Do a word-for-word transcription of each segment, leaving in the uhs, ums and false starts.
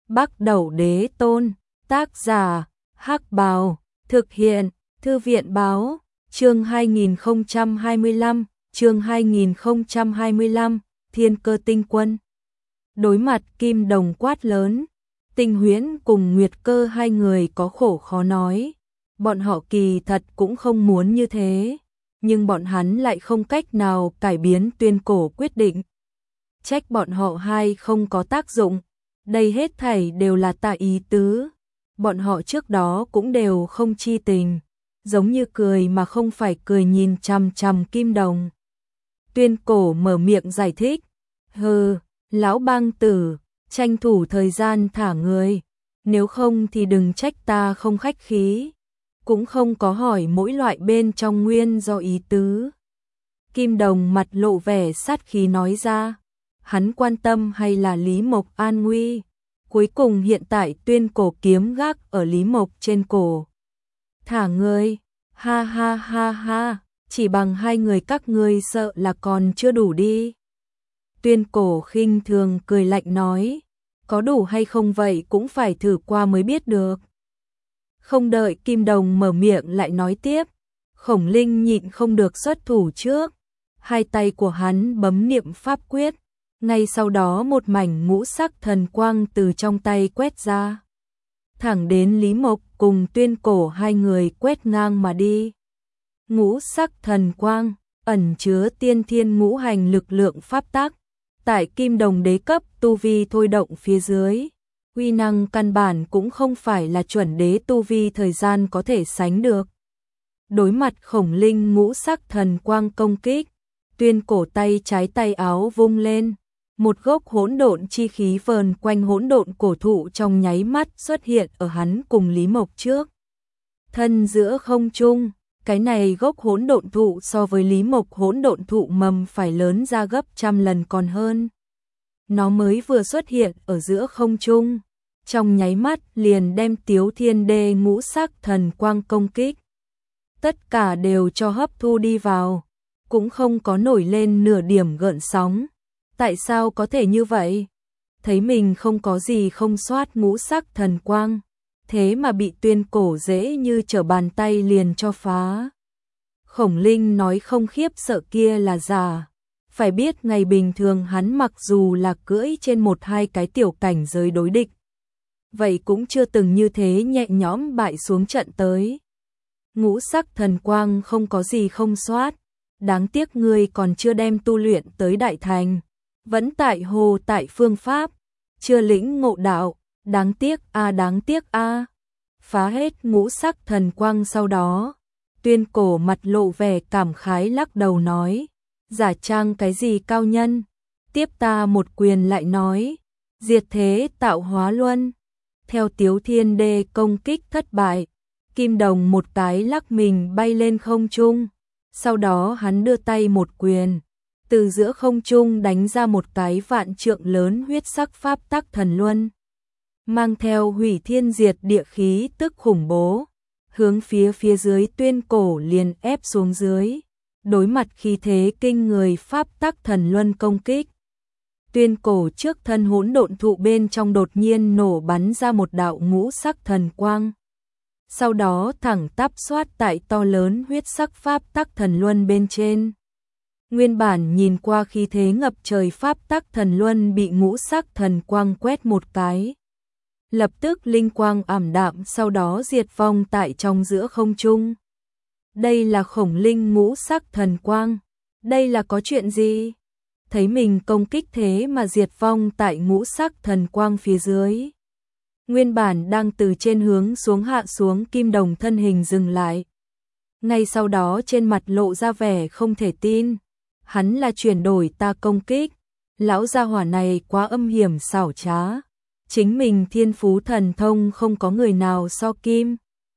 Bắc Đẩu Đế Tôn, tác giả, Hắc Bào, thực hiện, Thư viện báo, chương hai nghìn không trăm hai mươi lăm, chương hai nghìn không trăm hai mươi lăm, Thiên Cơ Tinh Quân. Đối mặt Kim Đồng quát lớn, Tinh Huyễn cùng Nguyệt Cơ hai người có khổ khó nói, bọn họ kỳ thật cũng không muốn như thế, nhưng bọn hắn lại không cách nào cải biến Tuyên Cổ quyết định. Trách bọn họ hai không có tác dụng, đây hết thảy đều là tại ý tứ, bọn họ trước đó cũng đều không chi tình, giống như cười mà không phải cười nhìn chằm chằm Kim Đồng. Tuyên Cổ mở miệng giải thích, hừ, lão bang tử, tranh thủ thời gian thả người, nếu không thì đừng trách ta không khách khí, cũng không có hỏi mỗi loại bên trong nguyên do ý tứ. Kim Đồng mặt lộ vẻ sát khí nói ra, hắn quan tâm hay là Lý Mộc an nguy, cuối cùng hiện tại Tuyên Cổ kiếm gác ở Lý Mộc trên cổ. Thả người, ha ha ha ha, chỉ bằng hai người các ngươi sợ là còn chưa đủ đi. Tuyên Cổ khinh thường cười lạnh nói, có đủ hay không vậy cũng phải thử qua mới biết được. Không đợi Kim Đồng mở miệng lại nói tiếp, Khổng Linh nhịn không được xuất thủ trước, hai tay của hắn bấm niệm pháp quyết, ngay sau đó một mảnh ngũ sắc thần quang từ trong tay quét ra, thẳng đến Lý Mộc cùng Tuyên Cổ hai người quét ngang mà đi. Ngũ sắc thần quang ẩn chứa tiên thiên ngũ hành lực lượng pháp tắc, tại Kim Đồng đế cấp tu vi thôi động phía dưới, uy năng căn bản cũng không phải là chuẩn đế tu vi thời gian có thể sánh được. Đối mặt Khổng Linh ngũ sắc thần quang công kích, Tuyên Cổ tay trái tay áo vung lên, một gốc hỗn độn chi khí vờn quanh hỗn độn cổ thụ trong nháy mắt xuất hiện ở hắn cùng Lý Mộc trước. Thân giữa không trung, cái này gốc hỗn độn thụ so với Lý Mộc hỗn độn thụ mầm phải lớn ra gấp trăm lần còn hơn. Nó mới vừa xuất hiện ở giữa không trung, trong nháy mắt liền đem Tiếu Thiên Đê ngũ sắc thần quang công kích. Tất cả đều cho hấp thu đi vào, cũng không có nổi lên nửa điểm gợn sóng. Tại sao có thể như vậy? Thấy mình không có gì không soát ngũ sắc thần quang, thế mà bị Tuyên Cổ dễ như trở bàn tay liền cho phá. Khổng Linh nói không khiếp sợ kia là giả, phải biết ngày bình thường hắn mặc dù là cưỡi trên một hai cái tiểu cảnh giới đối địch, vậy cũng chưa từng như thế nhẹ nhõm bại xuống trận tới. Ngũ sắc thần quang không có gì không soát, đáng tiếc ngươi còn chưa đem tu luyện tới đại thành, vẫn tại hồ tại phương pháp, chưa lĩnh ngộ đạo, đáng tiếc a à, đáng tiếc a. À. Phá hết ngũ sắc thần quang sau đó, Tuyên Cổ mặt lộ vẻ cảm khái lắc đầu nói, giả trang cái gì cao nhân, tiếp ta một quyền lại nói, diệt thế tạo hóa luân. Theo Tiếu Thiên Đê công kích thất bại, Kim Đồng một cái lắc mình bay lên không trung, sau đó hắn đưa tay một quyền, từ giữa không trung đánh ra một cái vạn trượng lớn huyết sắc pháp tắc thần luân, mang theo hủy thiên diệt địa khí tức khủng bố, hướng phía phía dưới Tuyên Cổ liền ép xuống dưới, đối mặt khí thế kinh người pháp tắc thần luân công kích. Tuyên Cổ trước thân hỗn độn thụ bên trong đột nhiên nổ bắn ra một đạo ngũ sắc thần quang, sau đó thẳng tắp xoát tại to lớn huyết sắc pháp tắc thần luân bên trên. Nguyên bản nhìn qua khí thế ngập trời pháp tắc thần luân bị ngũ sắc thần quang quét một cái, lập tức linh quang ảm đạm sau đó diệt vong tại trong giữa không trung. Đây là Khổng Linh ngũ sắc thần quang, đây là có chuyện gì? Thấy mình công kích thế mà diệt vong tại ngũ sắc thần quang phía dưới. Nguyên bản đang từ trên hướng xuống hạ xuống Kim Đồng thân hình dừng lại. Ngay sau đó trên mặt lộ ra vẻ không thể tin. Hắn là chuyển đổi ta công kích. Lão gia hỏa này quá âm hiểm xảo trá. Chính mình thiên phú thần thông không có người nào so Kim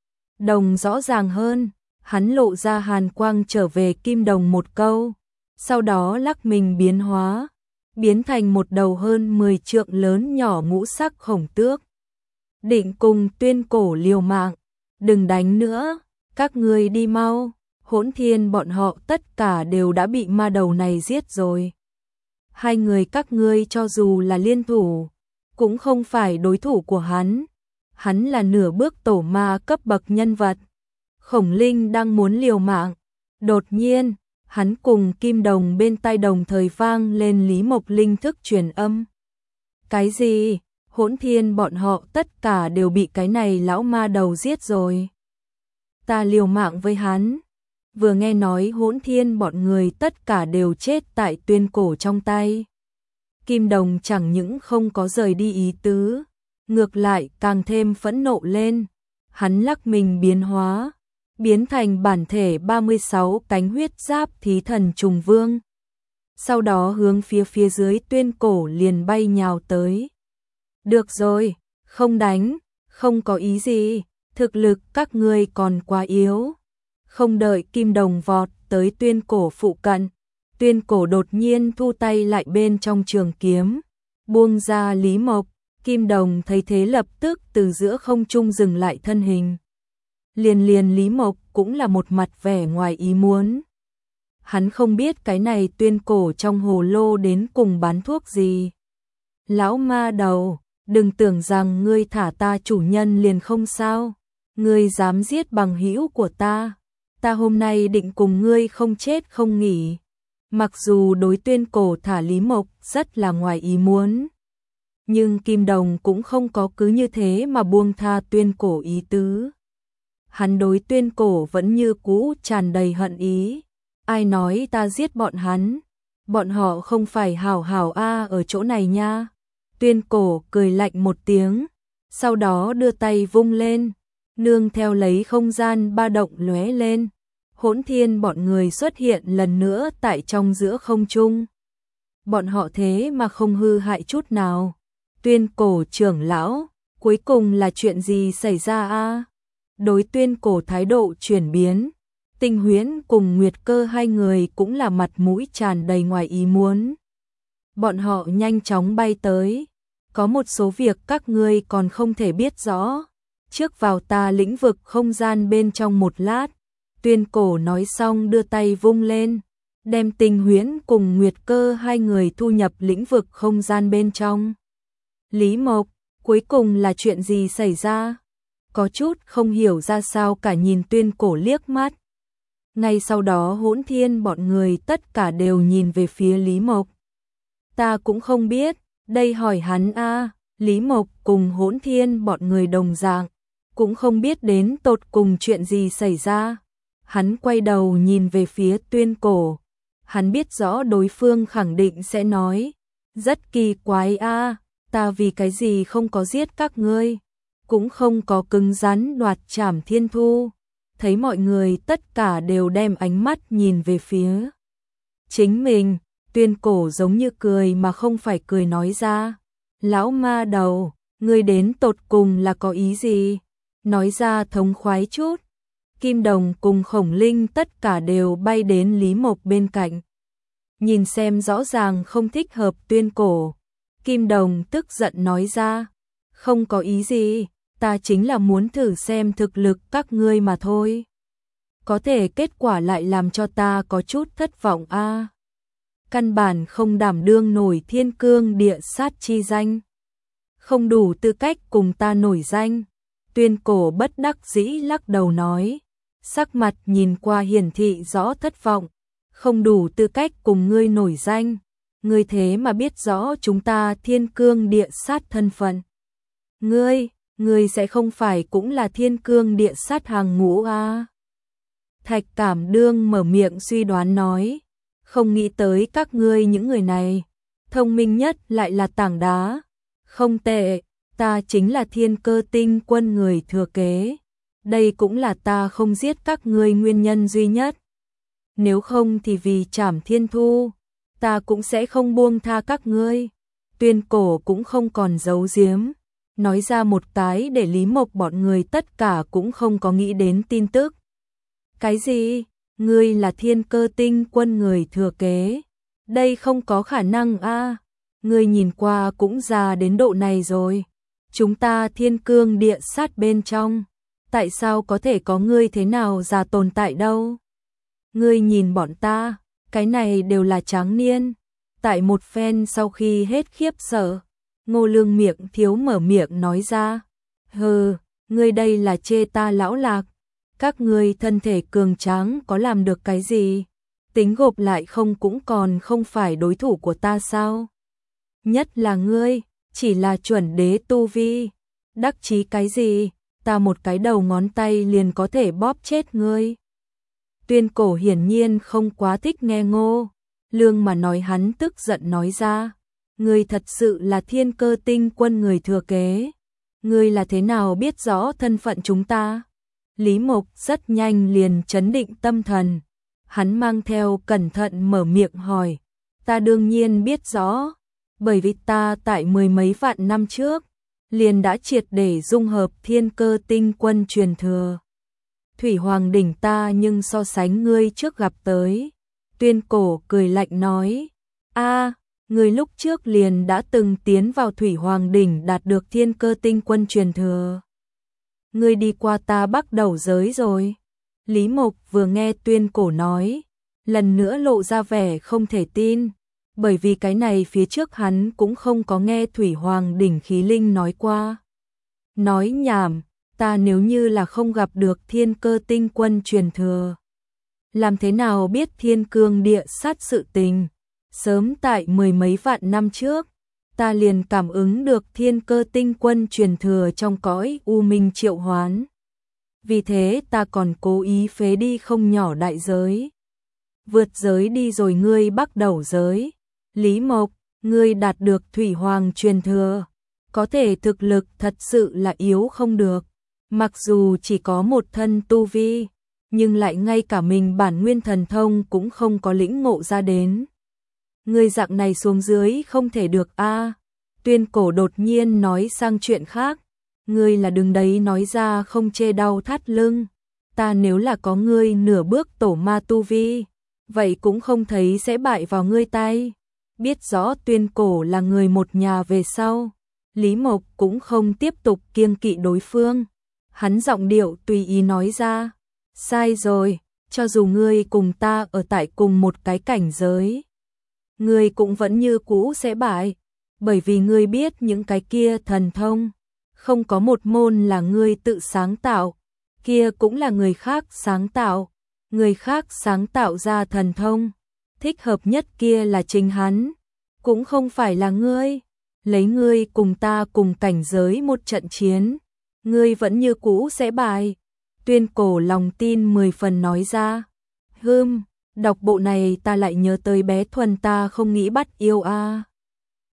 Đồng rõ ràng hơn. Hắn lộ ra hàn quang trở về Kim Đồng một câu. Sau đó lắc mình biến hóa, biến thành một đầu hơn mười trượng lớn nhỏ ngũ sắc khổng tước. Định cùng Tuyên Cổ liều mạng, đừng đánh nữa, các ngươi đi mau, Hỗn Thiên bọn họ tất cả đều đã bị ma đầu này giết rồi. Hai người các ngươi cho dù là liên thủ, cũng không phải đối thủ của hắn. Hắn là nửa bước tổ ma cấp bậc nhân vật. Khổng Linh đang muốn liều mạng. Đột nhiên, hắn cùng Kim Đồng bên tai đồng thời vang lên Lý Mộc linh thức truyền âm. Cái gì? Hỗn Thiên bọn họ tất cả đều bị cái này lão ma đầu giết rồi. Ta liều mạng với hắn. Vừa nghe nói Hỗn Thiên bọn người tất cả đều chết tại Tuyên Cổ trong tay. Kim Đồng chẳng những không có rời đi ý tứ, ngược lại càng thêm phẫn nộ lên. Hắn lắc mình biến hóa, biến thành bản thể ba mươi sáu cánh huyết giáp thí thần trùng vương. Sau đó hướng phía phía dưới Tuyên Cổ liền bay nhào tới. Được rồi, không đánh, không có ý gì, thực lực các ngươi còn quá yếu. Không đợi Kim Đồng vọt tới Tuyên Cổ phụ cận, Tuyên Cổ đột nhiên thu tay lại bên trong trường kiếm, buông ra Lý Mộc. Kim Đồng thấy thế lập tức từ giữa không trung dừng lại thân hình. Liền liền Lý Mộc cũng là một mặt vẻ ngoài ý muốn. Hắn không biết cái này Tuyên Cổ trong hồ lô đến cùng bán thuốc gì. Lão ma đầu, đừng tưởng rằng ngươi thả ta chủ nhân liền không sao. Ngươi dám giết bằng hữu của ta, ta hôm nay định cùng ngươi không chết không nghỉ. Mặc dù đối Tuyên Cổ thả Lý Mộc rất là ngoài ý muốn, nhưng Kim Đồng cũng không có cứ như thế mà buông tha Tuyên Cổ ý tứ. Hắn đối Tuyên Cổ vẫn như cũ tràn đầy hận ý. Ai nói ta giết bọn hắn? Bọn họ không phải hảo hảo a ở chỗ này nha. Tuyên Cổ cười lạnh một tiếng, sau đó đưa tay vung lên, nương theo lấy không gian ba động lóe lên. Hỗn Thiên bọn người xuất hiện lần nữa tại trong giữa không trung. Bọn họ thế mà không hư hại chút nào. Tuyên Cổ trưởng lão, cuối cùng là chuyện gì xảy ra a? Đối Tuyên Cổ thái độ chuyển biến, Tinh Huyễn cùng Nguyệt Cơ hai người cũng là mặt mũi tràn đầy ngoài ý muốn. Bọn họ nhanh chóng bay tới. Có một số việc các ngươi còn không thể biết rõ. Trước vào ta lĩnh vực không gian bên trong một lát. Tuyên Cổ nói xong đưa tay vung lên, đem Tinh Huyễn cùng Nguyệt Cơ hai người thu nhập lĩnh vực không gian bên trong. Lý Mộc, cuối cùng là chuyện gì xảy ra? Có chút không hiểu ra sao cả nhìn Tuyên Cổ liếc mắt. Ngay sau đó Hỗn Thiên bọn người tất cả đều nhìn về phía Lý Mộc. Ta cũng không biết, đây hỏi hắn a. Lý Mộc cùng Hỗn Thiên bọn người đồng dạng, cũng không biết đến tột cùng chuyện gì xảy ra. Hắn quay đầu nhìn về phía Tuyên Cổ. Hắn biết rõ đối phương khẳng định sẽ nói, rất kỳ quái a, ta vì cái gì không có giết các ngươi, cũng không có cứng rắn đoạt trảm Thiên Thu. Thấy mọi người tất cả đều đem ánh mắt nhìn về phía chính mình, Tuyên Cổ giống như cười mà không phải cười nói ra. Lão ma đầu, ngươi đến tột cùng là có ý gì? Nói ra thống khoái chút. Kim Đồng cùng Khổng Linh tất cả đều bay đến Lý Mộc bên cạnh. Nhìn xem rõ ràng không thích hợp Tuyên Cổ. Kim Đồng tức giận nói ra, không có ý gì, ta chính là muốn thử xem thực lực các ngươi mà thôi. Có thể kết quả lại làm cho ta có chút thất vọng a. À. Căn bản không đảm đương nổi thiên cương địa sát chi danh. Không đủ tư cách cùng ta nổi danh. Tuyên Cổ bất đắc dĩ lắc đầu nói. Sắc mặt nhìn qua hiển thị rõ thất vọng. Không đủ tư cách cùng ngươi nổi danh. Ngươi thế mà biết rõ chúng ta thiên cương địa sát thân phận. Ngươi, ngươi sẽ không phải cũng là thiên cương địa sát hàng ngũ à? Thạch Cảm Đương mở miệng suy đoán nói. Không nghĩ tới các ngươi những người này. Thông minh nhất lại là tảng đá. Không tệ, ta chính là Thiên Cơ Tinh Quân người thừa kế. Đây cũng là ta không giết các ngươi nguyên nhân duy nhất. Nếu không thì vì trảm Thiên Thu, ta cũng sẽ không buông tha các ngươi. Tuyên Cổ cũng không còn giấu giếm, nói ra một cái để Lý Mộc bọn người tất cả cũng không có nghĩ đến tin tức. Cái gì? Ngươi là Thiên Cơ Tinh Quân người thừa kế? Đây không có khả năng a. À. Ngươi nhìn qua cũng già đến độ này rồi. Chúng ta thiên cương địa sát bên trong, tại sao có thể có ngươi thế nào già tồn tại đâu? Ngươi nhìn bọn ta, cái này đều là tráng niên. Tại một phen sau khi hết khiếp sợ, Ngô Lương miệng thiếu mở miệng nói ra. Hừ, ngươi đây là chê ta lão lạc. Các ngươi thân thể cường tráng có làm được cái gì? Tính gộp lại không cũng còn không phải đối thủ của ta sao? Nhất là ngươi, chỉ là chuẩn đế tu vi. Đắc chí cái gì? Ta một cái đầu ngón tay liền có thể bóp chết ngươi. Tuyên Cổ hiển nhiên không quá thích nghe Ngô Lương mà nói, hắn tức giận nói ra. Ngươi thật sự là Thiên Cơ Tinh Quân người thừa kế. Ngươi là thế nào biết rõ thân phận chúng ta? Lý Mộc rất nhanh liền trấn định tâm thần. Hắn mang theo cẩn thận mở miệng hỏi. Ta đương nhiên biết rõ. Bởi vì ta tại mười mấy vạn năm trước liền đã triệt để dung hợp Thiên Cơ Tinh Quân truyền thừa. Thủy Hoàng đỉnh ta nhưng so sánh ngươi trước gặp tới. Tuyên Cổ cười lạnh nói. A, ngươi lúc trước liền đã từng tiến vào Thủy Hoàng đỉnh đạt được Thiên Cơ Tinh Quân truyền thừa. Ngươi đi qua ta Bắc Đầu giới rồi. Lý Mộc vừa nghe Tuyên Cổ nói, lần nữa lộ ra vẻ không thể tin. Bởi vì cái này phía trước hắn cũng không có nghe Thủy Hoàng đỉnh khí linh nói qua. Nói nhảm, ta nếu như là không gặp được Thiên Cơ Tinh Quân truyền thừa, làm thế nào biết thiên cương địa sát sự tình? Sớm tại mười mấy vạn năm trước, ta liền cảm ứng được Thiên Cơ Tinh Quân truyền thừa trong cõi u minh triệu hoán. Vì thế ta còn cố ý phế đi không nhỏ đại giới. Vượt giới đi rồi ngươi Bắc Đầu giới. Lý Mộc, ngươi đạt được Thủy Hoàng truyền thừa, có thể thực lực thật sự là yếu không được. Mặc dù chỉ có một thân tu vi, nhưng lại ngay cả mình bản nguyên thần thông cũng không có lĩnh ngộ ra đến. Ngươi dạng này xuống dưới không thể được a. Tuyên Cổ đột nhiên nói sang chuyện khác. Ngươi là đứng đấy nói ra không chê đau thắt lưng. Ta nếu là có ngươi nửa bước tổ ma tu vi, vậy cũng không thấy sẽ bại vào ngươi tay. Biết rõ Tuyên Cổ là người một nhà về sau, Lý Mộc cũng không tiếp tục kiêng kỵ đối phương. Hắn giọng điệu tùy ý nói ra. Sai rồi, cho dù ngươi cùng ta ở tại cùng một cái cảnh giới, ngươi cũng vẫn như cũ sẽ bại. Bởi vì ngươi biết những cái kia thần thông, không có một môn là ngươi tự sáng tạo, kia cũng là người khác sáng tạo. Người khác sáng tạo ra thần thông, thích hợp nhất kia là chính hắn, cũng không phải là ngươi. Lấy ngươi cùng ta cùng cảnh giới một trận chiến, ngươi vẫn như cũ sẽ bại. Tuyên Cổ lòng tin mười phần nói ra. Hừm, đọc bộ này ta lại nhớ tới bé Thuần ta không nghĩ bắt yêu a.